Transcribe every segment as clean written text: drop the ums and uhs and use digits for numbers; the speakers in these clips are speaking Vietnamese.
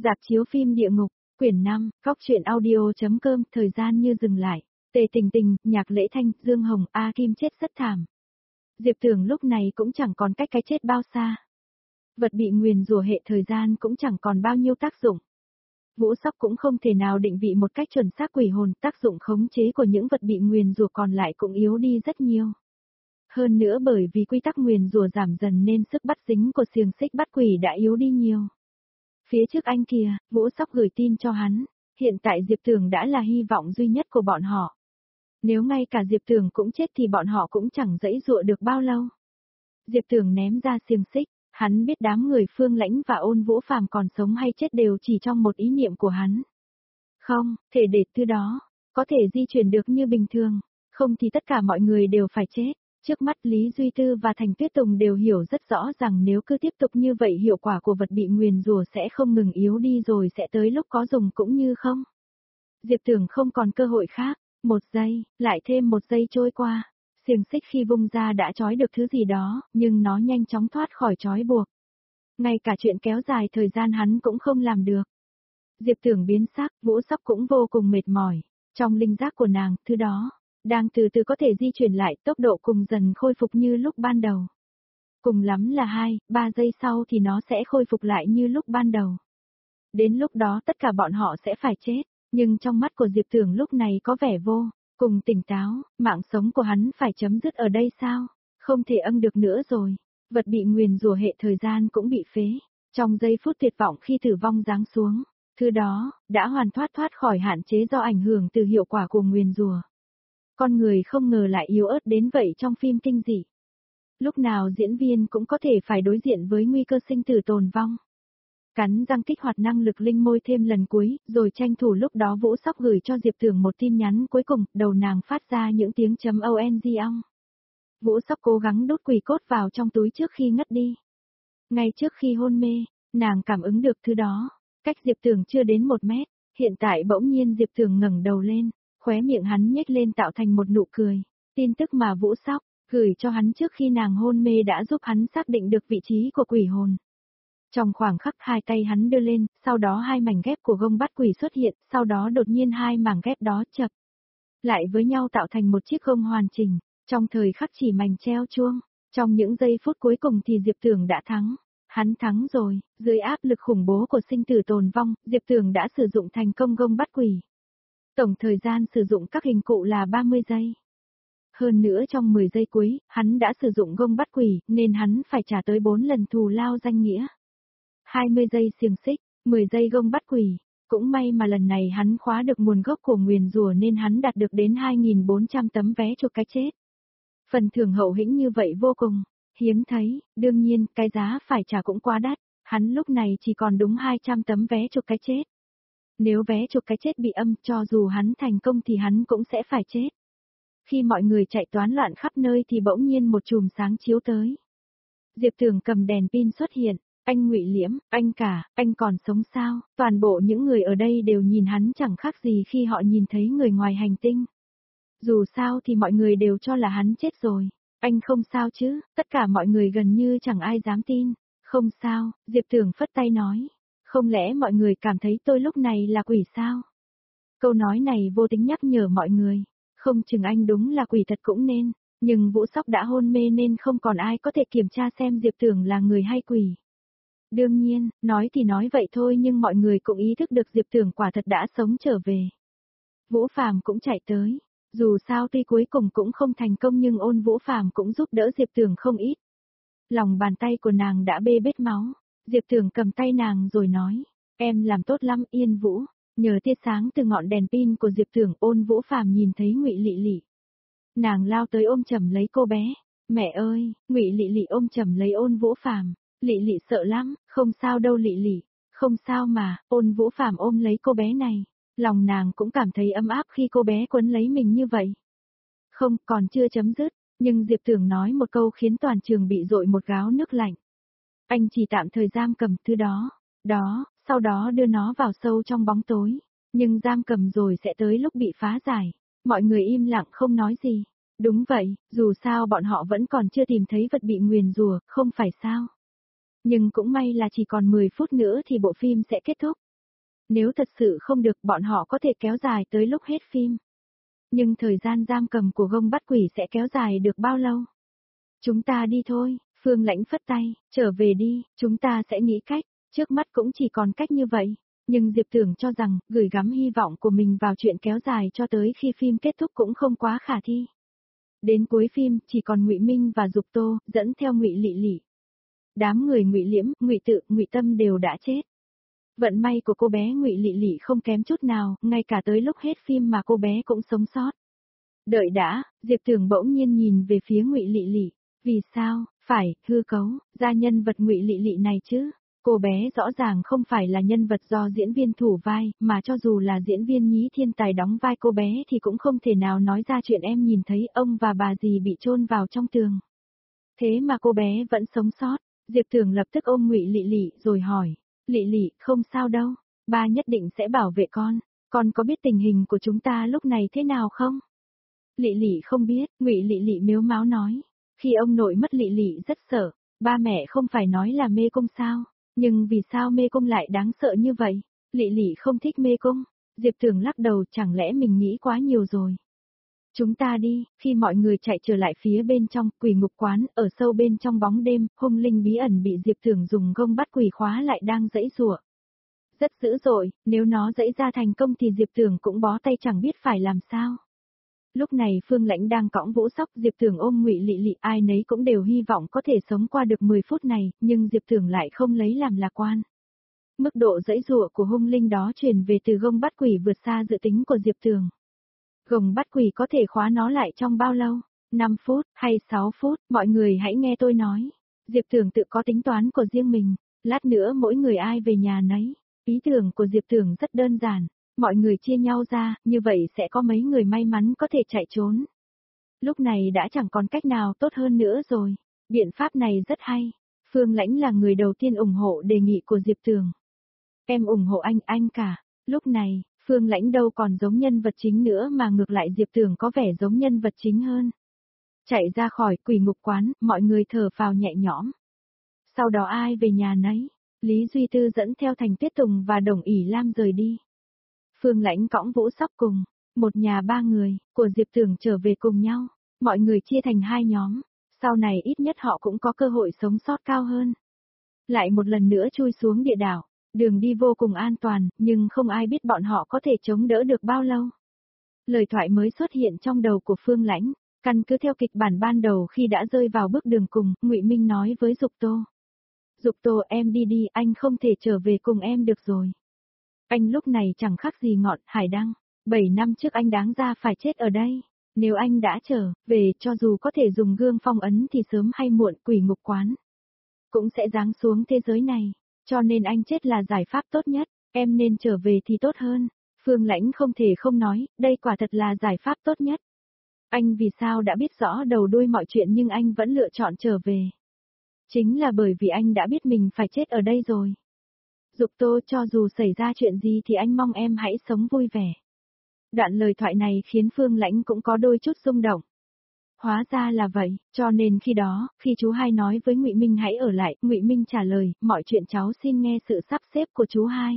Rạp chiếu phim Địa Ngục, quyển 5, Góc truyện audio.com, thời gian như dừng lại. Tề Tình Tình, Nhạc Lễ Thanh, Dương Hồng, A Kim chết rất thảm. Diệp Tưởng lúc này cũng chẳng còn cách cái chết bao xa. Vật bị nguyền rủa hệ thời gian cũng chẳng còn bao nhiêu tác dụng. Vũ Sóc cũng không thể nào định vị một cách chuẩn xác quỷ hồn, tác dụng khống chế của những vật bị nguyền rủa còn lại cũng yếu đi rất nhiều. Hơn nữa bởi vì quy tắc nguyền rủa giảm dần nên sức bắt dính của xiềng xích bắt quỷ đã yếu đi nhiều. Phía trước anh kìa, Vũ Sóc gửi tin cho hắn, hiện tại Diệp Tưởng đã là hy vọng duy nhất của bọn họ. Nếu ngay cả Diệp Tưởng cũng chết thì bọn họ cũng chẳng dãy dụa được bao lâu. Diệp Tưởng ném ra xiềng xích, hắn biết đám người Phương Lãnh và Ôn Vũ Phàm còn sống hay chết đều chỉ trong một ý niệm của hắn. Không, thể để thứ đó, có thể di chuyển được như bình thường, không thì tất cả mọi người đều phải chết. Trước mắt Lý Duy Tư và Thành Tuyết Tùng đều hiểu rất rõ rằng nếu cứ tiếp tục như vậy hiệu quả của vật bị nguyền rủa sẽ không ngừng yếu đi rồi sẽ tới lúc có dùng cũng như không. Diệp Tưởng không còn cơ hội khác, một giây, lại thêm một giây trôi qua, xiềng xích khi vung ra đã trói được thứ gì đó, nhưng nó nhanh chóng thoát khỏi trói buộc. Ngay cả chuyện kéo dài thời gian hắn cũng không làm được. Diệp Tưởng biến sắc, Vũ Sóc cũng vô cùng mệt mỏi, trong linh giác của nàng, thứ đó đang từ từ có thể di chuyển lại, tốc độ cùng dần khôi phục như lúc ban đầu. Cùng lắm là 2, 3 giây sau thì nó sẽ khôi phục lại như lúc ban đầu. Đến lúc đó tất cả bọn họ sẽ phải chết, nhưng trong mắt của Diệp Tưởng lúc này có vẻ vô cùng tỉnh táo, mạng sống của hắn phải chấm dứt ở đây sao? Không thể được nữa rồi. Vật bị nguyền rủa hệ thời gian cũng bị phế. Trong giây phút tuyệt vọng khi tử vong giáng xuống, thứ đó đã hoàn thoát khỏi hạn chế do ảnh hưởng từ hiệu quả của nguyền rủa. Con người không ngờ lại yếu ớt đến vậy trong phim kinh dị. Lúc nào diễn viên cũng có thể phải đối diện với nguy cơ sinh tử tồn vong. Cắn răng kích hoạt năng lực linh môi thêm lần cuối, rồi tranh thủ lúc đó Vũ Sóc gửi cho Diệp Tưởng một tin nhắn cuối cùng, đầu nàng phát ra những tiếng chấm ong. Vũ Sóc cố gắng đốt quỷ cốt vào trong túi trước khi ngất đi. Ngay trước khi hôn mê, nàng cảm ứng được thứ đó, cách Diệp Tưởng chưa đến 1 mét, hiện tại bỗng nhiên Diệp Tưởng ngẩng đầu lên. Khóe miệng hắn nhếch lên tạo thành một nụ cười. Tin tức mà Vũ Sóc gửi cho hắn trước khi nàng hôn mê đã giúp hắn xác định được vị trí của quỷ hồn. Trong khoảng khắc 2 tay hắn đưa lên, sau đó 2 mảnh ghép của gông bắt quỷ xuất hiện, sau đó đột nhiên 2 mảng ghép đó chập lại với nhau tạo thành một chiếc gông hoàn chỉnh. Trong thời khắc chỉ mảnh treo chuông, trong những giây phút cuối cùng thì Diệp Tưởng đã thắng. Hắn thắng rồi, dưới áp lực khủng bố của sinh tử tồn vong, Diệp Tưởng đã sử dụng thành công gông bắt quỷ. Tổng thời gian sử dụng các hình cụ là 30 giây. Hơn nữa trong 10 giây cuối, hắn đã sử dụng gông bắt quỷ, nên hắn phải trả tới 4 lần thù lao danh nghĩa. 20 giây xiềng xích, 10 giây gông bắt quỷ. Cũng may mà lần này hắn khóa được nguồn gốc của nguyền rủa nên hắn đạt được đến 2.400 tấm vé chuộc cái chết. Phần thưởng hậu hĩnh như vậy vô cùng hiếm thấy, đương nhiên cái giá phải trả cũng quá đắt, hắn lúc này chỉ còn đúng 200 tấm vé chuộc cái chết. Nếu vé chuộc cái chết bị âm, cho dù hắn thành công thì hắn cũng sẽ phải chết. Khi mọi người chạy toán loạn khắp nơi thì bỗng nhiên một chùm sáng chiếu tới. Diệp Tưởng cầm đèn pin xuất hiện, anh Ngụy Liễm, anh cả, anh còn sống sao? Toàn bộ những người ở đây đều nhìn hắn chẳng khác gì khi họ nhìn thấy người ngoài hành tinh. Dù sao thì mọi người đều cho là hắn chết rồi. Anh không sao chứ? Tất cả mọi người gần như chẳng ai dám tin. Không sao, Diệp Tưởng phất tay nói. Không lẽ mọi người cảm thấy tôi lúc này là quỷ sao? Câu nói này vô tính nhắc nhở mọi người. Không chừng anh đúng là quỷ thật cũng nên. Nhưng Vũ Sóc đã hôn mê nên không còn ai có thể kiểm tra xem Diệp Tưởng là người hay quỷ. Đương nhiên, nói thì nói vậy thôi nhưng mọi người cũng ý thức được Diệp Tưởng quả thật đã sống trở về. Vũ Phàm cũng chạy tới. Dù sao tuy cuối cùng cũng không thành công nhưng Ôn Vũ Phàm cũng giúp đỡ Diệp Tưởng không ít. Lòng bàn tay của nàng đã bê bết máu. Diệp Tưởng cầm tay nàng rồi nói. Em làm tốt lắm Yên Vũ. Nhờ tia sáng từ ngọn đèn pin của Diệp Tưởng, Ôn Vũ Phàm nhìn thấy Ngụy Lị Lị. Nàng lao tới ôm chầm lấy cô bé. Mẹ ơi, Ngụy Lị Lị ôm chầm lấy Ôn Vũ Phàm. Lị Lị sợ lắm, không sao đâu Lị Lị. Không sao mà, Ôn Vũ Phàm ôm lấy cô bé này. Lòng nàng cũng cảm thấy ấm áp khi cô bé quấn lấy mình như vậy. Không, còn chưa chấm dứt, nhưng Diệp Tưởng nói một câu khiến toàn trường bị dội một gáo nước lạnh. Anh chỉ tạm thời giam cầm thứ đó, sau đó đưa nó vào sâu trong bóng tối. Nhưng giam cầm rồi sẽ tới lúc bị phá giải. Mọi người im lặng không nói gì. Đúng vậy, dù sao bọn họ vẫn còn chưa tìm thấy vật bị nguyền rủa, không phải sao? Nhưng cũng may là chỉ còn 10 phút nữa thì bộ phim sẽ kết thúc. Nếu thật sự không được bọn họ có thể kéo dài tới lúc hết phim. Nhưng thời gian giam cầm của gông bắt quỷ sẽ kéo dài được bao lâu? Chúng ta đi thôi, Phương Lãnh phất tay, trở về đi, chúng ta sẽ nghĩ cách, trước mắt cũng chỉ còn cách như vậy. Nhưng Diệp Tưởng cho rằng, gửi gắm hy vọng của mình vào chuyện kéo dài cho tới khi phim kết thúc cũng không quá khả thi. Đến cuối phim, chỉ còn Ngụy Minh và Dục Tô, dẫn theo Ngụy Lị Lị. Đám người Ngụy Liễm, Ngụy Tự, Ngụy Tâm đều đã chết. Vận may của cô bé Ngụy Lị Lị không kém chút nào, ngay cả tới lúc hết phim mà cô bé cũng sống sót. Đợi đã, Diệp Tưởng bỗng nhiên nhìn về phía Ngụy Lị Lị, vì sao, phải, hư cấu, ra nhân vật Ngụy Lị Lị này chứ? Cô bé rõ ràng không phải là nhân vật do diễn viên thủ vai, mà cho dù là diễn viên nhí thiên tài đóng vai cô bé thì cũng không thể nào nói ra chuyện em nhìn thấy ông và bà dì bị chôn vào trong tường. Thế mà cô bé vẫn sống sót, Diệp Tưởng lập tức ôm Ngụy Lị Lị rồi hỏi, Lị Lị, không sao đâu, ba nhất định sẽ bảo vệ con có biết tình hình của chúng ta lúc này thế nào không? Lị Lị không biết, Ngụy Lị Lị mếu máo nói, khi ông nội mất Lị Lị rất sợ, ba mẹ không phải nói là mê cung sao? Nhưng vì sao mê cung lại đáng sợ như vậy? Lị Lị không thích mê cung. Diệp Tưởng lắc đầu, chẳng lẽ mình nghĩ quá nhiều rồi. Chúng ta đi, khi mọi người chạy trở lại phía bên trong, quỷ ngục quán, ở sâu bên trong bóng đêm, hung linh bí ẩn bị Diệp Tưởng dùng gông bắt quỷ khóa lại đang giãy giụa. Rất dữ dội, nếu nó giãy ra thành công thì Diệp Tưởng cũng bó tay chẳng biết phải làm sao. Lúc này Phương Lãnh đang cõng Vũ Sóc, Diệp Tưởng ôm Ngụy Lị Lị, ai nấy cũng đều hy vọng có thể sống qua được 10 phút này, nhưng Diệp Tưởng lại không lấy làm lạc quan. Mức độ giãy giụa của hung linh đó truyền về từ gông bắt quỷ vượt xa dự tính của Diệp Tưởng. Gông bắt quỷ có thể khóa nó lại trong bao lâu? 5 phút, hay 6 phút, mọi người hãy nghe tôi nói. Diệp Tưởng tự có tính toán của riêng mình, lát nữa mỗi người ai về nhà nấy. Ý tưởng của Diệp Tưởng rất đơn giản. Mọi người chia nhau ra, như vậy sẽ có mấy người may mắn có thể chạy trốn. Lúc này đã chẳng còn cách nào tốt hơn nữa rồi. Biện pháp này rất hay. Phương Lãnh là người đầu tiên ủng hộ đề nghị của Diệp Tưởng. Em ủng hộ anh cả. Lúc này, Phương Lãnh đâu còn giống nhân vật chính nữa mà ngược lại Diệp Tưởng có vẻ giống nhân vật chính hơn. Chạy ra khỏi quỷ ngục quán, mọi người thở phào nhẹ nhõm. Sau đó ai về nhà nấy, Lý Duy Tư dẫn theo Thành Tuyết Tùng và Đồng ỷ Lam rời đi. Phương Lãnh cõng Vũ Sóc cùng, một nhà 3 người, của Diệp Tưởng trở về cùng nhau, mọi người chia thành 2 nhóm, sau này ít nhất họ cũng có cơ hội sống sót cao hơn. Lại một lần nữa chui xuống địa đảo, đường đi vô cùng an toàn, nhưng không ai biết bọn họ có thể chống đỡ được bao lâu. Lời thoại mới xuất hiện trong đầu của Phương Lãnh, căn cứ theo kịch bản ban đầu khi đã rơi vào bước đường cùng, Ngụy Minh nói với Dục Tô. Dục Tô em đi đi, anh không thể trở về cùng em được rồi. Anh lúc này chẳng khác gì ngọn hải đăng, 7 năm trước anh đáng ra phải chết ở đây. Nếu anh đã trở về cho dù có thể dùng gương phong ấn thì sớm hay muộn quỷ ngục quán cũng sẽ giáng xuống thế giới này, cho nên anh chết là giải pháp tốt nhất, em nên trở về thì tốt hơn. Phương Lãnh không thể không nói, đây quả thật là giải pháp tốt nhất. Anh vì sao đã biết rõ đầu đuôi mọi chuyện nhưng anh vẫn lựa chọn trở về. Chính là bởi vì anh đã biết mình phải chết ở đây rồi. Dục Tô, cho dù xảy ra chuyện gì thì anh mong em hãy sống vui vẻ. Đoạn lời thoại này khiến Phương Lãnh cũng có đôi chút rung động. Hóa ra là vậy, cho nên khi đó, khi chú hai nói với Ngụy Minh hãy ở lại, Ngụy Minh trả lời, mọi chuyện cháu xin nghe sự sắp xếp của chú hai.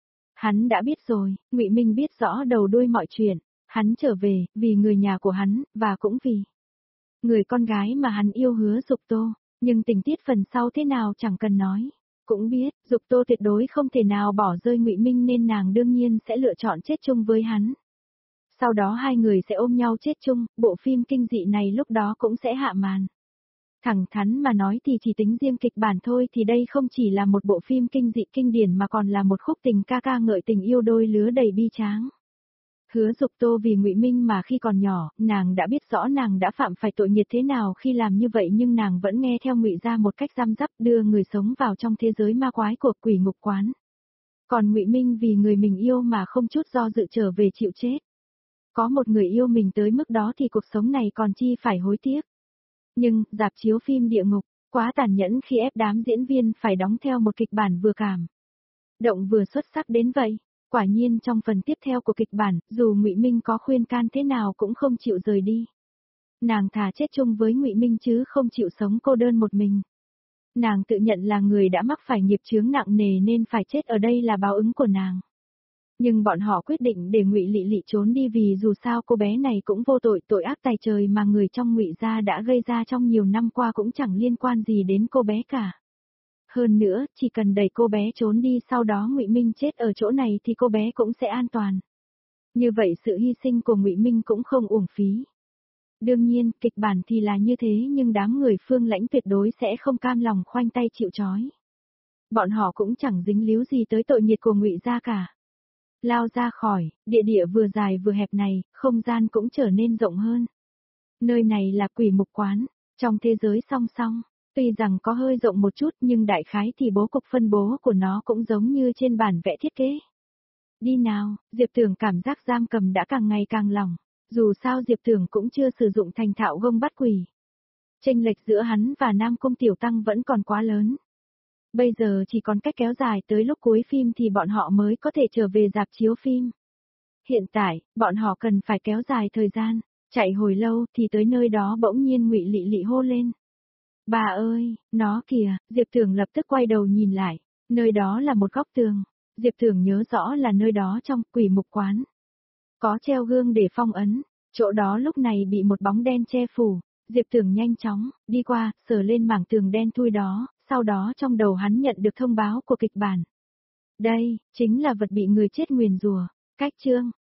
Hắn đã biết rồi, Ngụy Minh biết rõ đầu đuôi mọi chuyện, hắn trở về, vì người nhà của hắn, và cũng vì người con gái mà hắn yêu Hứa Dục Tô, nhưng tình tiết phần sau thế nào chẳng cần nói. Cũng biết, Dục Tô tuyệt đối không thể nào bỏ rơi Ngụy Minh nên nàng đương nhiên sẽ lựa chọn chết chung với hắn. Sau đó hai người sẽ ôm nhau chết chung, bộ phim kinh dị này lúc đó cũng sẽ hạ màn. Thẳng thắn mà nói thì chỉ tính riêng kịch bản thôi thì đây không chỉ là một bộ phim kinh dị kinh điển mà còn là một khúc tình ca ca ngợi tình yêu đôi lứa đầy bi tráng. Hứa Dục Tô vì Ngụy Minh mà khi còn nhỏ, nàng đã biết rõ nàng đã phạm phải tội nghiệt thế nào khi làm như vậy nhưng nàng vẫn nghe theo Ngụy gia một cách giam giáp đưa người sống vào trong thế giới ma quái của quỷ ngục quán. Còn Ngụy Minh vì người mình yêu mà không chút do dự trở về chịu chết. Có một người yêu mình tới mức đó thì cuộc sống này còn chi phải hối tiếc. Nhưng, rạp chiếu phim địa ngục, quá tàn nhẫn khi ép đám diễn viên phải đóng theo một kịch bản vừa cảm động vừa xuất sắc đến vậy. Quả nhiên trong phần tiếp theo của kịch bản, dù Ngụy Minh có khuyên can thế nào cũng không chịu rời đi. Nàng thà chết chung với Ngụy Minh chứ không chịu sống cô đơn một mình. Nàng tự nhận là người đã mắc phải nghiệp chướng nặng nề nên phải chết ở đây là báo ứng của nàng. Nhưng bọn họ quyết định để Ngụy Lị Lị trốn đi vì dù sao cô bé này cũng vô tội, tội ác tày trời mà người trong Ngụy gia đã gây ra trong nhiều năm qua cũng chẳng liên quan gì đến cô bé cả. Hơn nữa, chỉ cần đẩy cô bé trốn đi sau đó Ngụy Minh chết ở chỗ này thì cô bé cũng sẽ an toàn. Như vậy sự hy sinh của Ngụy Minh cũng không uổng phí. Đương nhiên, kịch bản thì là như thế nhưng đám người Phương Lãnh tuyệt đối sẽ không cam lòng khoanh tay chịu trói. Bọn họ cũng chẳng dính líu gì tới tội nghiệt của Ngụy gia cả. Lao ra khỏi, địa địa vừa dài vừa hẹp này, không gian cũng trở nên rộng hơn. Nơi này là Quỷ Mục Quán, trong thế giới song song, tuy rằng có hơi rộng một chút nhưng đại khái thì bố cục phân bố của nó cũng giống như trên bản vẽ thiết kế. Đi nào, Diệp Tưởng cảm giác giam cầm đã càng ngày càng lỏng, dù sao Diệp Tưởng cũng chưa sử dụng thành thạo gông bắt quỷ. Chênh lệch giữa hắn và Nam Cung Tiểu Tăng vẫn còn quá lớn. Bây giờ chỉ còn cách kéo dài tới lúc cuối phim thì bọn họ mới có thể trở về rạp chiếu phim. Hiện tại, bọn họ cần phải kéo dài thời gian, chạy hồi lâu thì tới nơi đó bỗng nhiên Ngụy Lị Lị hô lên. Bà ơi, nó kìa, Diệp Tưởng lập tức quay đầu nhìn lại, nơi đó là một góc tường, Diệp Tưởng nhớ rõ là nơi đó trong Quỷ Mục Quán. Có treo gương để phong ấn, chỗ đó lúc này bị một bóng đen che phủ, Diệp Tưởng nhanh chóng, đi qua, sờ lên mảng tường đen thui đó, sau đó trong đầu hắn nhận được thông báo của kịch bản. Đây, chính là vật bị người chết nguyền rủa, cách chương.